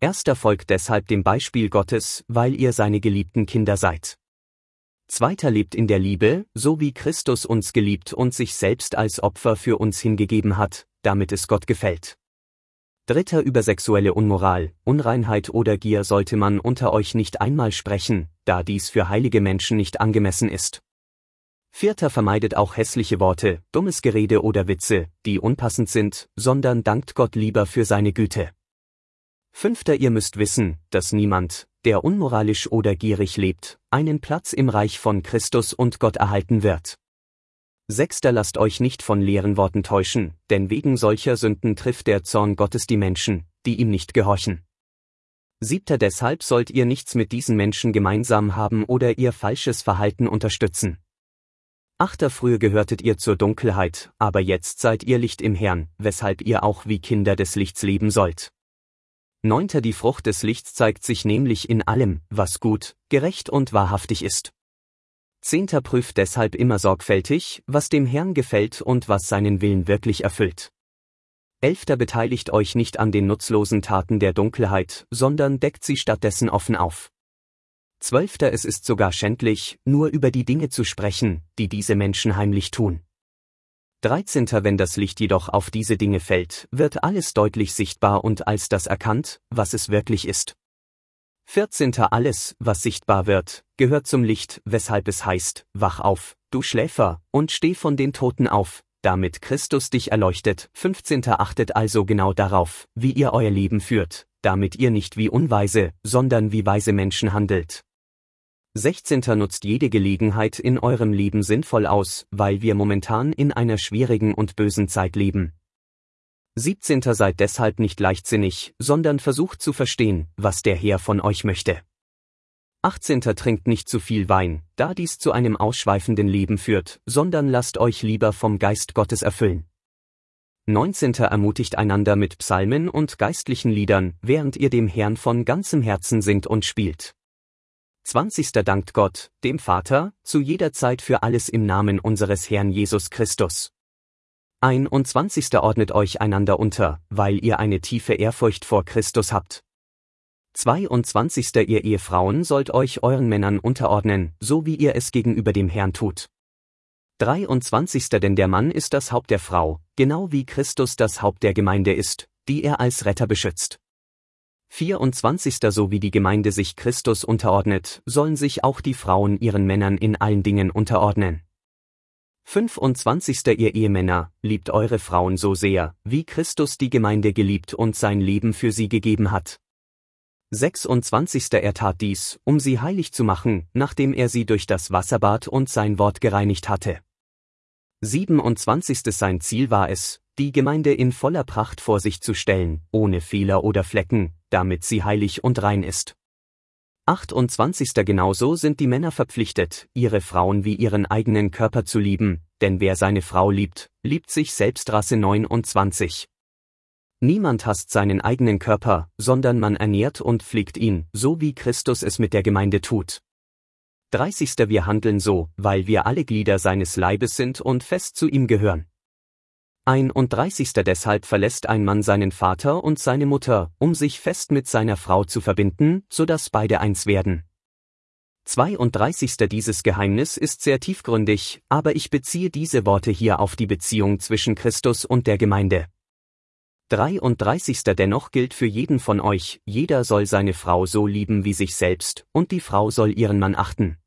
Erster folgt deshalb dem Beispiel Gottes, weil ihr seine geliebten Kinder seid. Zweiter lebt in der Liebe, so wie Christus uns geliebt und sich selbst als Opfer für uns hingegeben hat, damit es Gott gefällt. Dritter über sexuelle Unmoral, Unreinheit oder Gier sollte man unter euch nicht einmal sprechen, da dies für heilige Menschen nicht angemessen ist. Vierter vermeidet auch hässliche Worte, dummes Gerede oder Witze, die unpassend sind, sondern dankt Gott lieber für seine Güte. Fünfter, ihr müsst wissen, dass niemand, der unmoralisch oder gierig lebt, einen Platz im Reich von Christus und Gott erhalten wird. Sechster, lasst euch nicht von leeren Worten täuschen, denn wegen solcher Sünden trifft der Zorn Gottes die Menschen, die ihm nicht gehorchen. Siebter, deshalb sollt ihr nichts mit diesen Menschen gemeinsam haben oder ihr falsches Verhalten unterstützen. Achter, früher gehörtet ihr zur Dunkelheit, aber jetzt seid ihr Licht im Herrn, weshalb ihr auch wie Kinder des Lichts leben sollt. Neunter, die Frucht des Lichts zeigt sich nämlich in allem, was gut, gerecht und wahrhaftig ist. Zehnter, prüft deshalb immer sorgfältig, was dem Herrn gefällt und was seinen Willen wirklich erfüllt. Elfter, beteiligt euch nicht an den nutzlosen Taten der Dunkelheit, sondern deckt sie stattdessen offen auf. Zwölfter, es ist sogar schändlich, nur über die Dinge zu sprechen, die diese Menschen heimlich tun. 13. Wenn das Licht jedoch auf diese Dinge fällt, wird alles deutlich sichtbar und als das erkannt, was es wirklich ist. 14. Alles, was sichtbar wird, gehört zum Licht, weshalb es heißt, wach auf, du Schläfer, und steh von den Toten auf, damit Christus dich erleuchtet. 15. Achtet also genau darauf, wie ihr euer Leben führt, damit ihr nicht wie Unweise, sondern wie weise Menschen handelt. 16. Nutzt jede Gelegenheit in eurem Leben sinnvoll aus, weil wir momentan in einer schwierigen und bösen Zeit leben. 17. Seid deshalb nicht leichtsinnig, sondern versucht zu verstehen, was der Herr von euch möchte. 18. Trinkt nicht zu viel Wein, da dies zu einem ausschweifenden Leben führt, sondern lasst euch lieber vom Geist Gottes erfüllen. 19. Ermutigt einander mit Psalmen und geistlichen Liedern, während ihr dem Herrn von ganzem Herzen singt und spielt. 20. Dankt Gott, dem Vater, zu jeder Zeit für alles im Namen unseres Herrn Jesus Christus. 21. Ordnet euch einander unter, weil ihr eine tiefe Ehrfurcht vor Christus habt. 22. Ihr Ehefrauen sollt euch euren Männern unterordnen, so wie ihr es gegenüber dem Herrn tut. 23. Denn der Mann ist das Haupt der Frau, genau wie Christus das Haupt der Gemeinde ist, die er als Retter beschützt. 24. So wie die Gemeinde sich Christus unterordnet, sollen sich auch die Frauen ihren Männern in allen Dingen unterordnen. 25. Ihr Ehemänner, liebt eure Frauen so sehr, wie Christus die Gemeinde geliebt und sein Leben für sie gegeben hat. 26. Er tat dies, um sie heilig zu machen, nachdem er sie durch das Wasserbad und sein Wort gereinigt hatte. 27. Sein Ziel war es, die Gemeinde in voller Pracht vor sich zu stellen, ohne Fehler oder Flecken, damit sie heilig und rein ist. 28. Genauso sind die Männer verpflichtet, ihre Frauen wie ihren eigenen Körper zu lieben, denn wer seine Frau liebt, liebt sich selbst. Rasse 29. Niemand hasst seinen eigenen Körper, sondern man ernährt und pflegt ihn, so wie Christus es mit der Gemeinde tut. 30. Wir handeln so, weil wir alle Glieder seines Leibes sind und fest zu ihm gehören. 31. Deshalb verlässt ein Mann seinen Vater und seine Mutter, um sich fest mit seiner Frau zu verbinden, sodass beide eins werden. 32. Dieses Geheimnis ist sehr tiefgründig, aber ich beziehe diese Worte hier auf die Beziehung zwischen Christus und der Gemeinde. 33. Dennoch gilt für jeden von euch, jeder soll seine Frau so lieben wie sich selbst, und die Frau soll ihren Mann achten.